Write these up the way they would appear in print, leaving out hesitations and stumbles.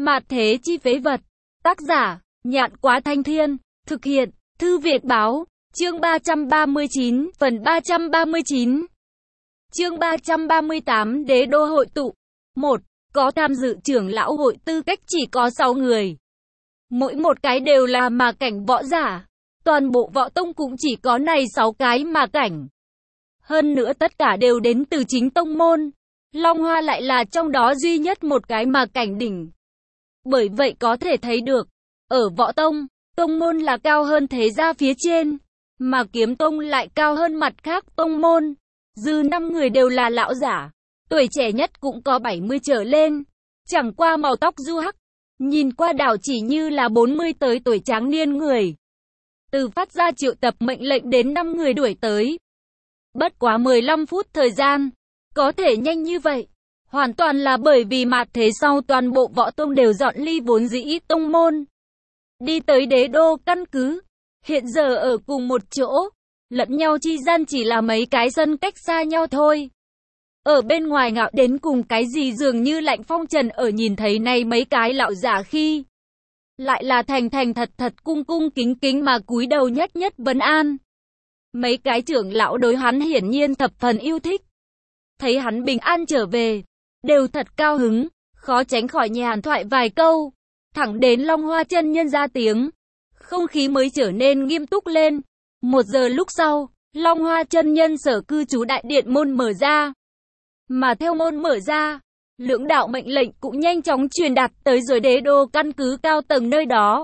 Mạt thế chi phế vật. Tác giả, Nhạn Quá Thanh Thiên. Thực hiện, Thư Việt Báo. Chương 339, phần 339. Chương 338, Đế đô hội tụ. 1. Có tham dự trưởng lão hội tư cách chỉ có 6 người. Mỗi một cái đều là mà cảnh võ giả. Toàn bộ võ tông cũng chỉ có này 6 cái mà cảnh. Hơn nữa tất cả đều đến từ chính tông môn. Long Hoa lại là trong đó duy nhất một cái mà cảnh đỉnh. Bởi vậy có thể thấy được, ở võ tông, tông môn là cao hơn thế gia phía trên, mà kiếm tông lại cao hơn mặt khác tông môn. Dư 5 người đều là lão giả, tuổi trẻ nhất cũng có 70 trở lên, chẳng qua màu tóc du hắc, nhìn qua đảo chỉ như là 40 tới tuổi tráng niên người. Từ phát ra triệu tập mệnh lệnh đến 5 người đuổi tới. Bất quá 15 phút thời gian, có thể nhanh như vậy, hoàn toàn là bởi vì mạt thế sau toàn bộ võ tông đều dọn ly vốn dĩ tông môn. Đi tới đế đô căn cứ, hiện giờ ở cùng một chỗ, lẫn nhau chi gian chỉ là mấy cái sân cách xa nhau thôi. Ở bên ngoài ngạo đến cùng cái gì dường như Lạnh Phong Trần ở nhìn thấy này mấy cái lão giả khi. Lại là thành thật thật cung cung kính kính mà cúi đầu nhất vấn an. Mấy cái trưởng lão đối hắn hiển nhiên thập phần yêu thích. Thấy hắn bình an trở về, đều thật cao hứng, khó tránh khỏi nhàn thoại vài câu. Thẳng đến Long Hoa chân nhân ra tiếng, không khí mới trở nên nghiêm túc lên. 1 giờ lúc sau, Long Hoa chân nhân sở cư trú đại điện môn mở ra. Mà theo môn mở ra, lưỡng đạo mệnh lệnh cũng nhanh chóng truyền đạt tới rồi đế đô căn cứ cao tầng nơi đó.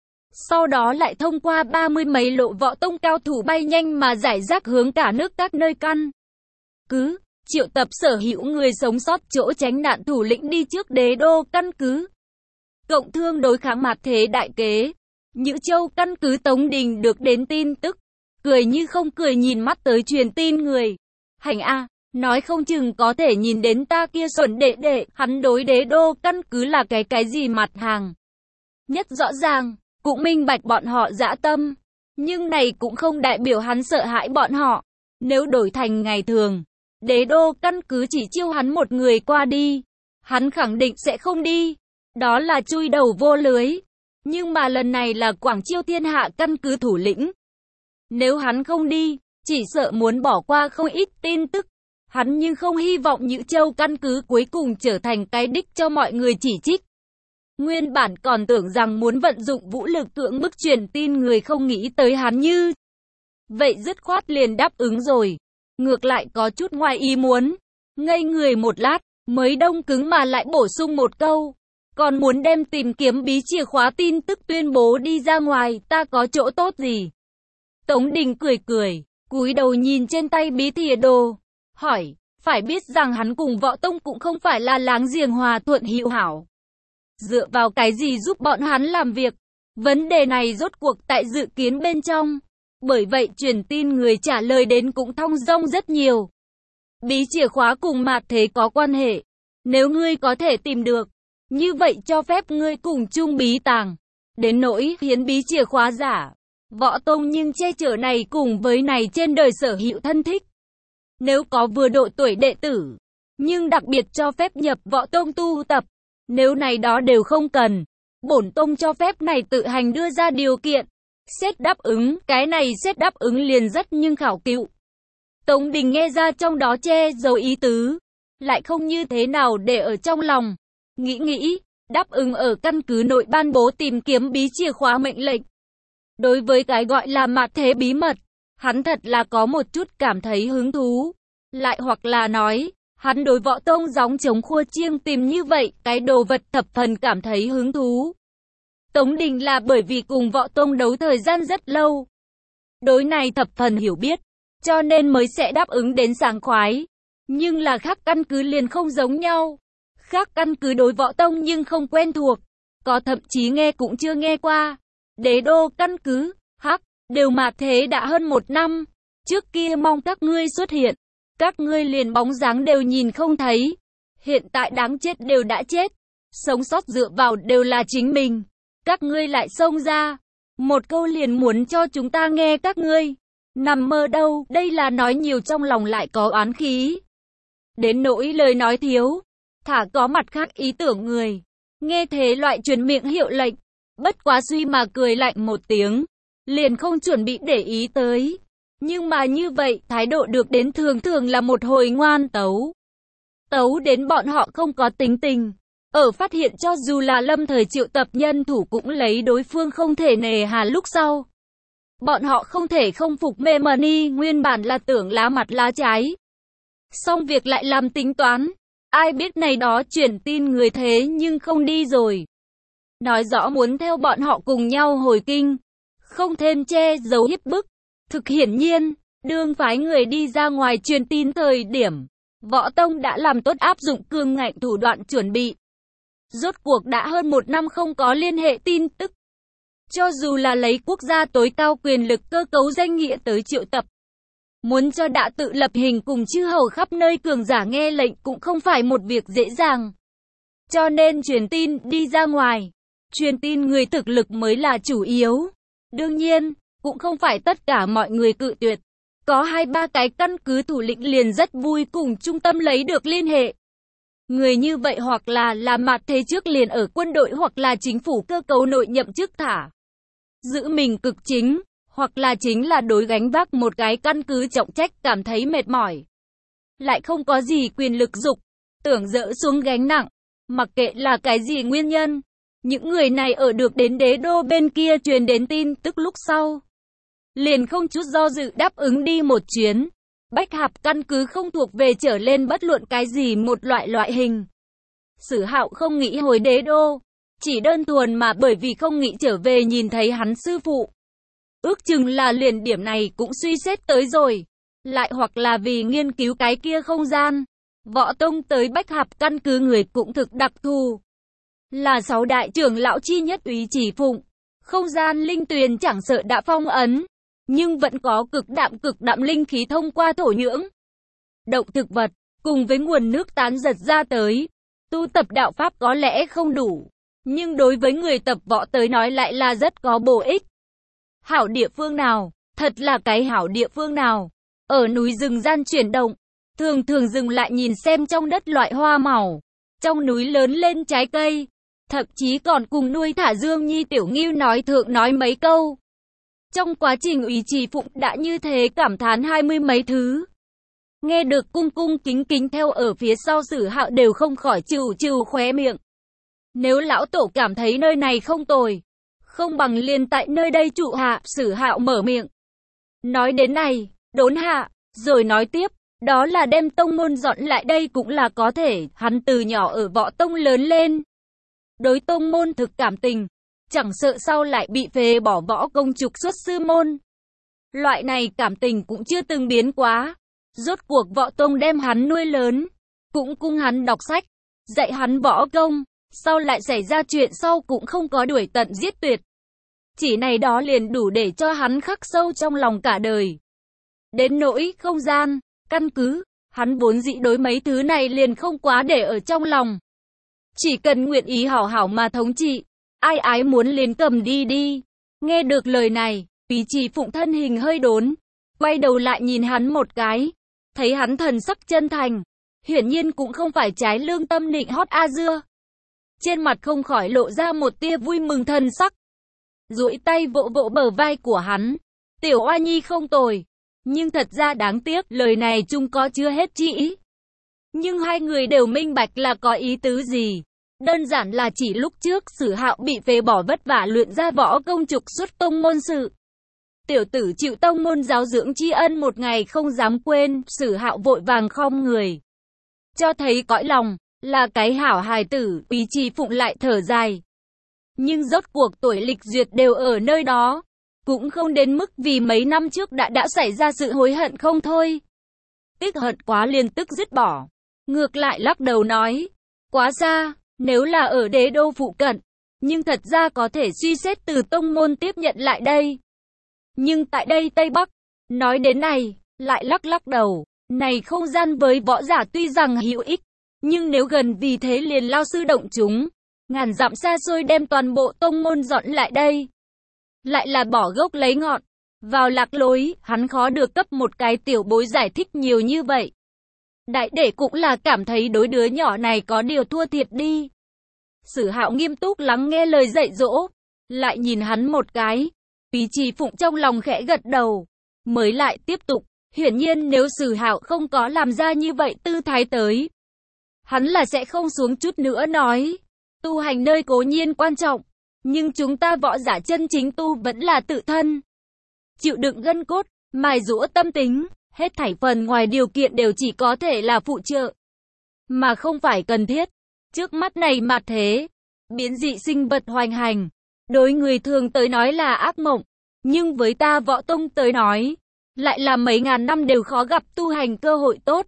Sau đó lại thông qua 30 mấy lộ võ tông cao thủ bay nhanh mà giải rác hướng cả nước các nơi căn cứ, triệu tập sở hữu người sống sót chỗ tránh nạn thủ lĩnh đi trước đế đô căn cứ. Cộng thương đối kháng mạt thế đại kế. Nhữ Châu căn cứ Tống Đình được đến tin tức, cười như không cười nhìn mắt tới truyền tin người. Hành a, nói không chừng có thể nhìn đến ta kia xuẩn đệ đệ, hắn đối đế đô căn cứ là cái gì mặt hàng. Nhất rõ ràng, cũng minh bạch bọn họ dã tâm, nhưng này cũng không đại biểu hắn sợ hãi bọn họ. Nếu đổi thành ngày thường, đế đô căn cứ chỉ chiêu hắn một người qua đi, hắn khẳng định sẽ không đi. Đó là chui đầu vô lưới. Nhưng mà lần này là Quảng Chiêu thiên hạ căn cứ thủ lĩnh. Nếu hắn không đi, chỉ sợ muốn bỏ qua không ít tin tức. Hắn nhưng không hy vọng Nhữ Châu căn cứ cuối cùng trở thành cái đích cho mọi người chỉ trích. Nguyên bản còn tưởng rằng muốn vận dụng vũ lực cưỡng bức truyền tin người, không nghĩ tới hắn như vậy dứt khoát liền đáp ứng rồi. Ngược lại có chút ngoài ý muốn. Ngây người một lát, mới đông cứng mà lại bổ sung một câu. Còn muốn đem tìm kiếm bí chìa khóa tin tức tuyên bố đi ra ngoài, ta có chỗ tốt gì? Tống Đình cười, cúi đầu nhìn trên tay bí thìa đồ, hỏi, phải biết rằng hắn cùng võ tông cũng không phải là láng giềng hòa thuận hữu hảo. Dựa vào cái gì giúp bọn hắn làm việc? Vấn đề này rốt cuộc tại dự kiến bên trong. Bởi vậy truyền tin người trả lời đến cũng thong dong rất nhiều. Bí chìa khóa cùng mạt thế có quan hệ. Nếu ngươi có thể tìm được, như vậy cho phép ngươi cùng chung bí tàng. Đến nỗi hiến bí chìa khóa giả, võ tông nhưng che chở này cùng với này trên đời sở hữu thân thích. Nếu có vừa độ tuổi đệ tử, nhưng đặc biệt cho phép nhập võ tông tu tập. Nếu này đó đều không cần, bổn tông cho phép này tự hành đưa ra điều kiện. Xét đáp ứng, cái này xét đáp ứng liền rất nhưng khảo cựu. Tống Đình nghe ra trong đó che giấu ý tứ, lại không như thế nào để ở trong lòng. Nghĩ, đáp ứng ở căn cứ nội ban bố tìm kiếm bí chìa khóa mệnh lệnh. Đối với cái gọi là mạt thế bí mật, hắn thật là có một chút cảm thấy hứng thú. Lại hoặc là nói, hắn đối võ tông gióng chống khua chiêng tìm như vậy, cái đồ vật thập phần cảm thấy hứng thú. Tống Đình là bởi vì cùng võ tông đấu thời gian rất lâu. Đối này thập phần hiểu biết, cho nên mới sẽ đáp ứng đến sảng khoái. Nhưng là khác căn cứ liền không giống nhau. Khác căn cứ đối võ tông nhưng không quen thuộc, có thậm chí nghe cũng chưa nghe qua. Đế đô căn cứ, đều mạt thế đã hơn 1 năm. Trước kia mong các ngươi xuất hiện, các ngươi liền bóng dáng đều nhìn không thấy. Hiện tại đáng chết đều đã chết, sống sót dựa vào đều là chính mình. Các ngươi lại xông ra, một câu liền muốn cho chúng ta nghe các ngươi. Nằm mơ đâu, đây là nói nhiều trong lòng lại có oán khí. Đến nỗi lời nói thiếu, thả có mặt khác ý tưởng người. Nghe thế loại truyền miệng hiệu lệnh, bất quá suy mà cười lạnh một tiếng, liền không chuẩn bị để ý tới. Nhưng mà như vậy, thái độ được đến thường thường là một hồi ngoan tấu. Tấu đến bọn họ không có tính tình. Ở phát hiện cho dù là lâm thời triệu tập nhân thủ cũng lấy đối phương không thể nề hà lúc sau. Bọn họ không thể không phục mê money, nguyên bản là tưởng lá mặt lá trái. Xong việc lại làm tính toán. Ai biết này đó truyền tin người thế nhưng không đi rồi. Nói rõ muốn theo bọn họ cùng nhau hồi kinh. Không thêm che giấu hiếp bức. Thực hiển nhiên, đương phái người đi ra ngoài truyền tin thời điểm. Võ Tông đã làm tốt áp dụng cương ngạnh thủ đoạn chuẩn bị. Rốt cuộc đã hơn 1 năm không có liên hệ tin tức. Cho dù là lấy quốc gia tối cao quyền lực cơ cấu danh nghĩa tới triệu tập. Muốn cho đã tự lập hình cùng chư hầu khắp nơi cường giả nghe lệnh cũng không phải một việc dễ dàng. Cho nên truyền tin đi ra ngoài. Truyền tin người thực lực mới là chủ yếu. Đương nhiên, cũng không phải tất cả mọi người cự tuyệt. Có 2-3 cái căn cứ thủ lĩnh liền rất vui cùng trung tâm lấy được liên hệ. Người như vậy hoặc là mặt thế trước liền ở quân đội hoặc là chính phủ cơ cấu nội nhậm chức thả. Giữ mình cực chính, hoặc là chính là đối gánh vác một cái căn cứ trọng trách cảm thấy mệt mỏi. Lại không có gì quyền lực dục, tưởng dỡ xuống gánh nặng, mặc kệ là cái gì nguyên nhân. Những người này ở được đến đế đô bên kia truyền đến tin tức lúc sau. Liền không chút do dự đáp ứng đi một chuyến. Bách Hạp căn cứ không thuộc về trở lên bất luận cái gì một loại hình. Sử Hạo không nghĩ hồi đế đô, chỉ đơn thuần mà bởi vì không nghĩ trở về nhìn thấy hắn sư phụ. Ước chừng là liền điểm này cũng suy xét tới rồi. Lại hoặc là vì nghiên cứu cái kia không gian. Võ Tông tới Bách Hạp căn cứ người cũng thực đặc thù. Là 6 đại trưởng lão chi nhất Úy Chỉ Phụng. Không gian linh tuyền chẳng sợ đã phong ấn. Nhưng vẫn có cực đạm linh khí thông qua thổ nhưỡng. Động thực vật, cùng với nguồn nước tán giật ra tới. Tu tập đạo pháp có lẽ không đủ. Nhưng đối với người tập võ tới nói lại là rất có bổ ích. Hảo địa phương nào? Thật là cái hảo địa phương nào? Ở núi rừng gian chuyển động. Thường dừng lại nhìn xem trong đất loại hoa màu. Trong núi lớn lên trái cây. Thậm chí còn cùng nuôi thả Dương Nhi Tiểu Ngưu nói mấy câu. Trong quá trình Úy Chỉ Phụng đã như thế cảm thán 20 mấy thứ. Nghe được cung kính theo ở phía sau Sử Hạo đều không khỏi trừ khóe miệng. Nếu lão tổ cảm thấy nơi này không tồi, không bằng liền tại nơi đây trụ hạ. Sử Hạo mở miệng. Nói đến này, đốn hạ, rồi nói tiếp. Đó là đem tông môn dọn lại đây cũng là có thể. Hắn từ nhỏ ở Võ Tông lớn lên. Đối tông môn thực cảm tình. Chẳng sợ sau lại bị phế bỏ võ công trục xuất sư môn. Loại này cảm tình cũng chưa từng biến quá. Rốt cuộc Võ Tông đem hắn nuôi lớn. Cũng cung hắn đọc sách. Dạy hắn võ công. Sau lại xảy ra chuyện sau cũng không có đuổi tận giết tuyệt. Chỉ này đó liền đủ để cho hắn khắc sâu trong lòng cả đời. Đến nỗi không gian, căn cứ, hắn vốn dĩ đối mấy thứ này liền không quá để ở trong lòng. Chỉ cần nguyện ý hảo hảo mà thống trị. Ai ái muốn liền cầm đi. Nghe được lời này, Úy Chỉ Phụng thân hình hơi đốn. Quay đầu lại nhìn hắn một cái. Thấy hắn thần sắc chân thành. Hiển nhiên cũng không phải trái lương tâm nịnh hót a dưa. Trên mặt không khỏi lộ ra một tia vui mừng thần sắc. Duỗi tay vỗ bờ vai của hắn. Tiểu oa nhi không tồi. Nhưng thật ra đáng tiếc lời này chung có chưa hết chi ý. Nhưng hai người đều minh bạch là có ý tứ gì. Đơn giản là chỉ lúc trước Sử Hạo bị phế bỏ vất vả luyện ra võ công trục xuất tông môn sự. Tiểu tử chịu tông môn giáo dưỡng tri ân một ngày không dám quên. Sử Hạo vội vàng khom người. Cho thấy cõi lòng, là cái hảo hài tử. Úy Chỉ Phụng lại thở dài. Nhưng rốt cuộc tuổi lịch duyệt đều ở nơi đó. Cũng không đến mức vì mấy năm trước đã xảy ra sự hối hận không thôi. Tiếc hận quá liền tức dứt bỏ. Ngược lại lắc đầu nói. Quá xa. Nếu là ở đế đô phụ cận, nhưng thật ra có thể suy xét từ tông môn tiếp nhận lại đây. Nhưng tại đây Tây Bắc, nói đến này, lại lắc đầu, này không gian với võ giả tuy rằng hữu ích, nhưng nếu gần vì thế liền lao sư động chúng, ngàn dặm xa xôi đem toàn bộ tông môn dọn lại đây. Lại là bỏ gốc lấy ngọn, vào lạc lối, hắn khó được cấp một cái tiểu bối giải thích nhiều như vậy. Đại đệ cũng là cảm thấy đối đứa nhỏ này có điều thua thiệt đi. Sử Hạo nghiêm túc lắng nghe lời dạy dỗ, lại nhìn hắn một cái. Úy Chỉ Phụng trong lòng khẽ gật đầu, mới lại tiếp tục. Hiển nhiên nếu Sử Hạo không có làm ra như vậy tư thái tới, hắn là sẽ không xuống chút nữa nói. Tu hành nơi cố nhiên quan trọng, nhưng chúng ta võ giả chân chính tu vẫn là tự thân. Chịu đựng gân cốt, mài giũa tâm tính, hết thảy phần ngoài điều kiện đều chỉ có thể là phụ trợ, mà không phải cần thiết. Trước mắt này mà thế, biến dị sinh vật hoành hành, đối người thường tới nói là ác mộng, nhưng với ta võ tông tới nói, lại là mấy ngàn năm đều khó gặp tu hành cơ hội tốt.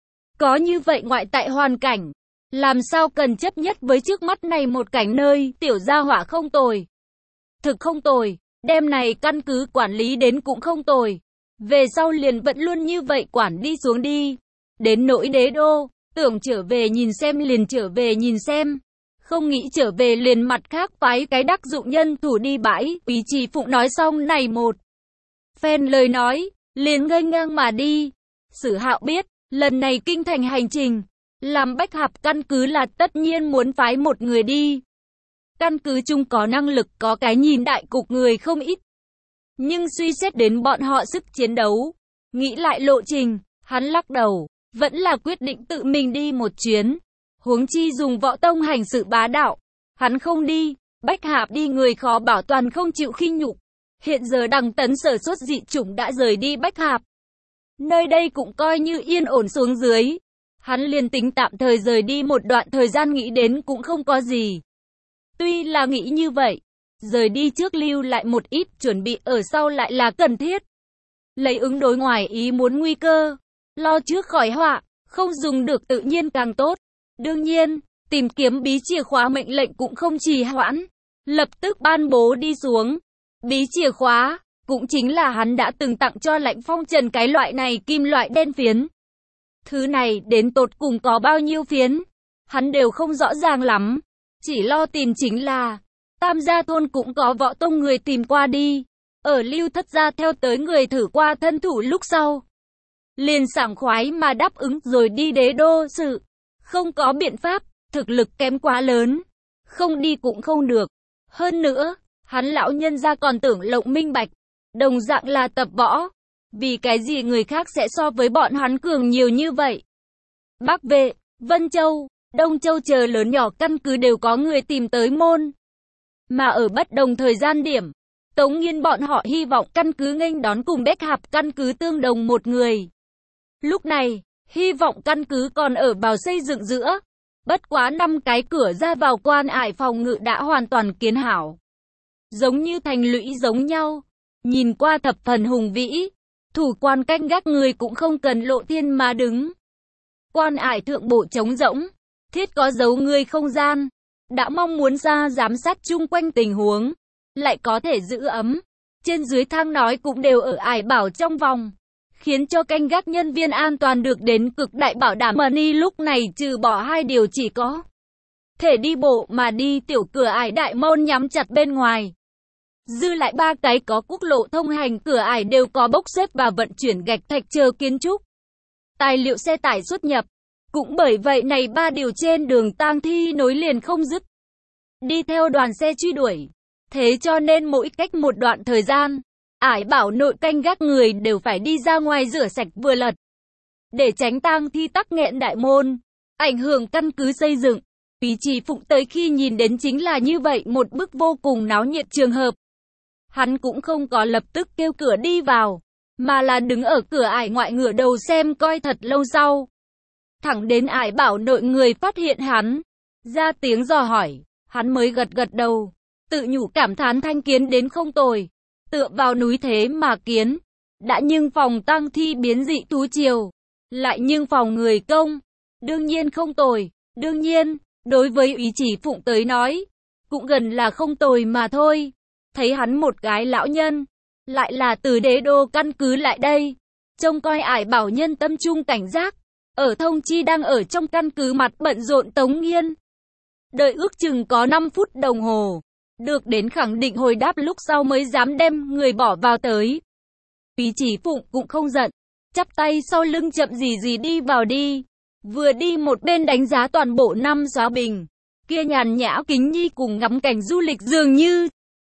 Có như vậy ngoại tại hoàn cảnh, làm sao cần chấp nhất với trước mắt này một cảnh nơi tiểu gia hỏa không tồi. Thực không tồi, đêm này căn cứ quản lý đến cũng không tồi. Về sau liền vẫn luôn như vậy quản đi xuống đi. Đến nỗi đế đô, tưởng trở về nhìn xem liền trở về nhìn xem. Không nghĩ trở về liền mặt khác phái cái đắc dụng nhân thủ đi bãi. Úy Chỉ Phụng nói xong này một phen lời nói, liền nghênh ngang mà đi. Sử Hạo biết, lần này kinh thành hành trình, làm Bách Hạp căn cứ là tất nhiên muốn phái một người đi. Căn cứ chung có năng lực có cái nhìn đại cục người không ít. Nhưng suy xét đến bọn họ sức chiến đấu, nghĩ lại lộ trình, hắn lắc đầu, vẫn là quyết định tự mình đi một chuyến. Huống chi dùng võ tông hành sự bá đạo, hắn không đi, Bách Hạp đi người khó bảo toàn không chịu khinh nhục. Hiện giờ Đằng Tấn sở xuất dị chủng đã rời đi Bách Hạp. Nơi đây cũng coi như yên ổn xuống dưới. Hắn liền tính tạm thời rời đi một đoạn thời gian nghĩ đến cũng không có gì. Tuy là nghĩ như vậy, rời đi trước lưu lại một ít chuẩn bị ở sau lại là cần thiết. Lấy ứng đối ngoài ý muốn nguy cơ, lo trước khỏi họa, không dùng được tự nhiên càng tốt. Đương nhiên, tìm kiếm bí chìa khóa mệnh lệnh cũng không trì hoãn, lập tức ban bố đi xuống. Bí chìa khóa, cũng chính là hắn đã từng tặng cho Lãnh Phong Trần cái loại này kim loại đen phiến. Thứ này đến tột cùng có bao nhiêu phiến, hắn đều không rõ ràng lắm, chỉ lo tìm chính là, Tam Gia Thôn cũng có võ tông người tìm qua đi, ở Lưu Thất Gia theo tới người thử qua thân thủ lúc sau. Liền sảng khoái mà đáp ứng rồi đi đế đô sự, không có biện pháp, thực lực kém quá lớn, không đi cũng không được. Hơn nữa, hắn lão nhân gia còn tưởng lộng minh bạch, đồng dạng là tập võ. Vì cái gì người khác sẽ so với bọn hắn cường nhiều như vậy? Bắc Vệ, Vân Châu, Đông Châu chờ lớn nhỏ căn cứ đều có người tìm tới môn. Mà ở bất đồng thời gian điểm, Tống Nghiên bọn họ hy vọng căn cứ nghênh đón cùng Bách Hạp căn cứ tương đồng một người. Lúc này, hy vọng căn cứ còn ở vào xây dựng giữa. Bất quá 5 cái cửa ra vào quan ải phòng ngự đã hoàn toàn kiến hảo. Giống như thành lũy giống nhau, nhìn qua thập phần hùng vĩ. Thủ quan canh gác người cũng không cần lộ thiên mà đứng. Quan ải thượng bộ trống rỗng, thiết có dấu người không gian. Đã mong muốn ra giám sát chung quanh tình huống, lại có thể giữ ấm. Trên dưới thang nói cũng đều ở ải bảo trong vòng, khiến cho canh gác nhân viên an toàn được đến cực đại bảo đảm. Money lúc này trừ bỏ 2 điều chỉ có thể đi bộ mà đi tiểu cửa ải đại môn nhắm chặt bên ngoài. Dư lại 3 cái có quốc lộ thông hành cửa ải đều có bốc xếp và vận chuyển gạch thạch chờ kiến trúc. Tài liệu xe tải xuất nhập. Cũng bởi vậy này 3 điều trên đường tang thi nối liền không dứt. Đi theo đoàn xe truy đuổi. Thế cho nên mỗi cách một đoạn thời gian, ải bảo nội canh gác người đều phải đi ra ngoài rửa sạch vừa lật. Để tránh tang thi tắc nghẽn đại môn, ảnh hưởng căn cứ xây dựng. Úy Chỉ Phụng tới khi nhìn đến chính là như vậy một bức vô cùng náo nhiệt trường hợp. Hắn cũng không có lập tức kêu cửa đi vào, mà là đứng ở cửa ải ngoại ngửa đầu xem coi thật lâu sau. Thẳng đến ải bảo nội người phát hiện hắn, ra tiếng dò hỏi, hắn mới gật gật đầu, tự nhủ cảm thán thanh kiến đến không tồi, tựa vào núi thế mà kiến, đã nhưng phòng tang thi biến dị thú triều, lại nhưng phòng người công, đương nhiên không tồi, đương nhiên, đối với Úy Chỉ Phụng tới nói, cũng gần là không tồi mà thôi. Thấy hắn một cái lão nhân, lại là từ đế đô căn cứ lại đây, trông coi ải bảo nhân tâm trung cảnh giác, ở thông chi đang ở trong căn cứ mặt bận rộn Tống Nghiên. Đợi ước chừng có 5 phút đồng hồ, được đến khẳng định hồi đáp lúc sau mới dám đem người bỏ vào tới. Úy Chỉ Phụng cũng không giận, chắp tay sau lưng chậm gì gì đi vào đi, vừa đi một bên đánh giá toàn bộ 5 xóa bình. kia nhàn nhã kính nhi cùng ngắm cảnh du lịch dường như.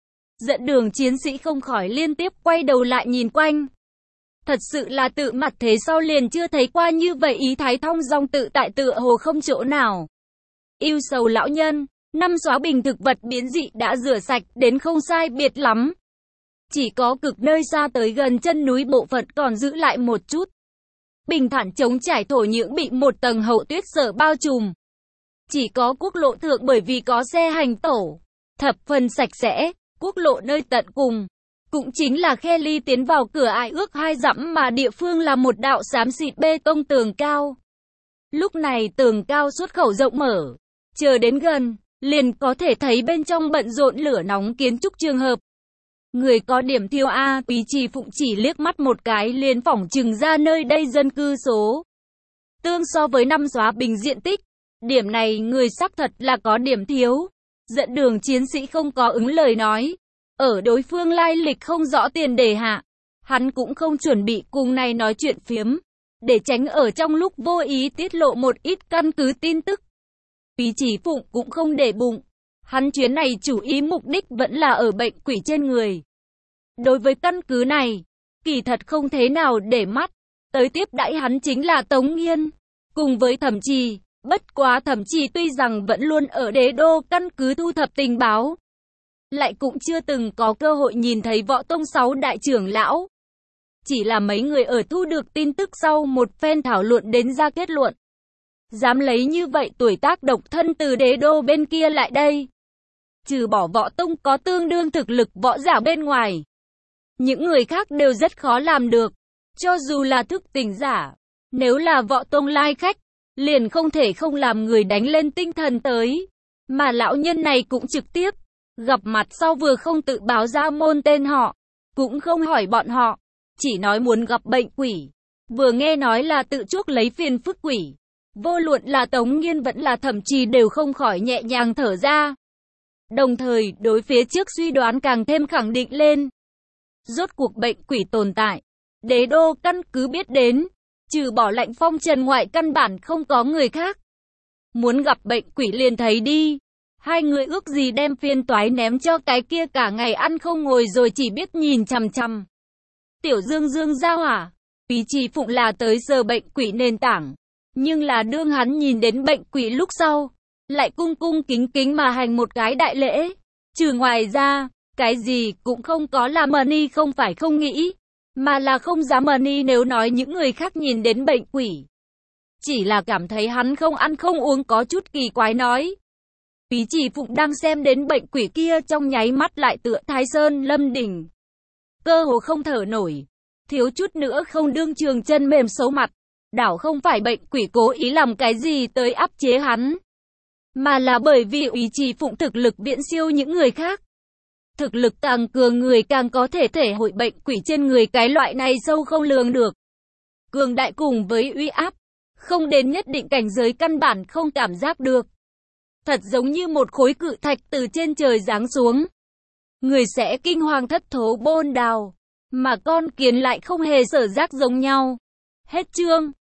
Dẫn đường chiến sĩ không khỏi liên tiếp quay đầu lại nhìn quanh. Thật sự là tự mặt thế sau liền chưa thấy qua như vậy, ý thái thong dong tự tại tựa hồ không chỗ nào. Yêu sầu lão nhân, năm xóa bình thực vật biến dị đã rửa sạch đến không sai biệt lắm. Chỉ có cực nơi xa tới gần chân núi bộ phận còn giữ lại một chút. Bình thản trống trải thổ nhưỡng bị một tầng hậu tuyết sở bao trùm. Chỉ có quốc lộ thượng bởi vì có xe hành tẩu, thập phần sạch sẽ, quốc lộ nơi tận cùng. Cũng chính là khe ly tiến vào cửa ải ước 2 dặm mà địa phương là một đạo xám xịt bê tông tường cao. Lúc này tường cao xuất khẩu rộng mở, chờ đến gần, liền có thể thấy bên trong bận rộn lửa nóng kiến trúc trường hợp. Người có điểm thiêu A, Quý Trì Phụng chỉ liếc mắt một cái liền phỏng chừng ra nơi đây dân cư số. Tương so với năm xóa bình diện tích, điểm này người xác thật là có điểm thiếu. Dẫn đường chiến sĩ không có ứng lời nói. Ở đối phương lai lịch không rõ tiền đề hạ, hắn cũng không chuẩn bị cùng này nói chuyện phiếm, để tránh ở trong lúc vô ý tiết lộ một ít căn cứ tin tức. Quý Chỉ Phụng cũng không để bụng, hắn chuyến này chủ ý mục đích vẫn là ở bệnh quỷ trên người. Đối với căn cứ này, kỳ thật không thế nào để mắt, tới tiếp đãi hắn chính là Tống Nghiên, cùng với Thẩm Trì, bất quá Thẩm Trì tuy rằng vẫn luôn ở Đế Đô căn cứ thu thập tình báo, lại cũng chưa từng có cơ hội nhìn thấy Võ Tông 6 đại trưởng lão. Chỉ là mấy người ở thu được tin tức sau một phen thảo luận đến ra kết luận. Dám lấy như vậy tuổi tác độc thân từ Đế Đô bên kia lại đây. Trừ bỏ Võ Tông có tương đương thực lực võ giả bên ngoài, những người khác đều rất khó làm được. Cho dù là thức tỉnh giả, nếu là Võ Tông lai khách, liền không thể không làm người đánh lên tinh thần tới. Mà lão nhân này cũng trực tiếp gặp mặt sau vừa không tự báo ra môn tên họ, cũng không hỏi bọn họ, chỉ nói muốn gặp bệnh quỷ. Vừa nghe nói là tự chuốc lấy phiền phức quỷ, vô luận là Tống Nghiên vẫn là Thẩm Trì đều không khỏi nhẹ nhàng thở ra. Đồng thời, đối phía trước suy đoán càng thêm khẳng định lên. Rốt cuộc bệnh quỷ tồn tại, Đế Đô căn cứ biết đến, trừ bỏ Lạnh Phong Trần ngoại căn bản không có người khác. Muốn gặp bệnh quỷ liền thấy đi. Hai người ước gì đem phiên toái ném cho cái kia cả ngày ăn không ngồi rồi chỉ biết nhìn chằm chằm. Tiểu Dương Dương ra hỏa, Quý Trì Phụng là tới giờ bệnh quỷ nền tảng. Nhưng là đương hắn nhìn đến bệnh quỷ lúc sau, lại cung cung kính kính mà hành một cái đại lễ. Trừ ngoài ra, cái gì cũng không có, là Mani không phải không nghĩ, mà là không dám. Mani nếu nói những người khác nhìn đến bệnh quỷ, chỉ là cảm thấy hắn không ăn không uống có chút kỳ quái nói. Quý Trì Phụng đang xem đến bệnh quỷ kia trong nháy mắt lại tựa Thái Sơn lâm đỉnh, cơ hồ không thở nổi, thiếu chút nữa không đương trường chân mềm xấu mặt. Đảo không phải bệnh quỷ cố ý làm cái gì tới áp chế hắn, mà là bởi vì Quý Trì Phụng thực lực viễn siêu những người khác. Thực lực càng cường người càng có thể thể hội bệnh quỷ trên người cái loại này sâu không lường được. Cường đại cùng với uy áp, không đến nhất định cảnh giới căn bản không cảm giác được. Thật giống như một khối cự thạch từ trên trời giáng xuống. Người sẽ kinh hoàng thất thố bôn đào, mà con kiến lại không hề sở giác giống nhau. Hết chương.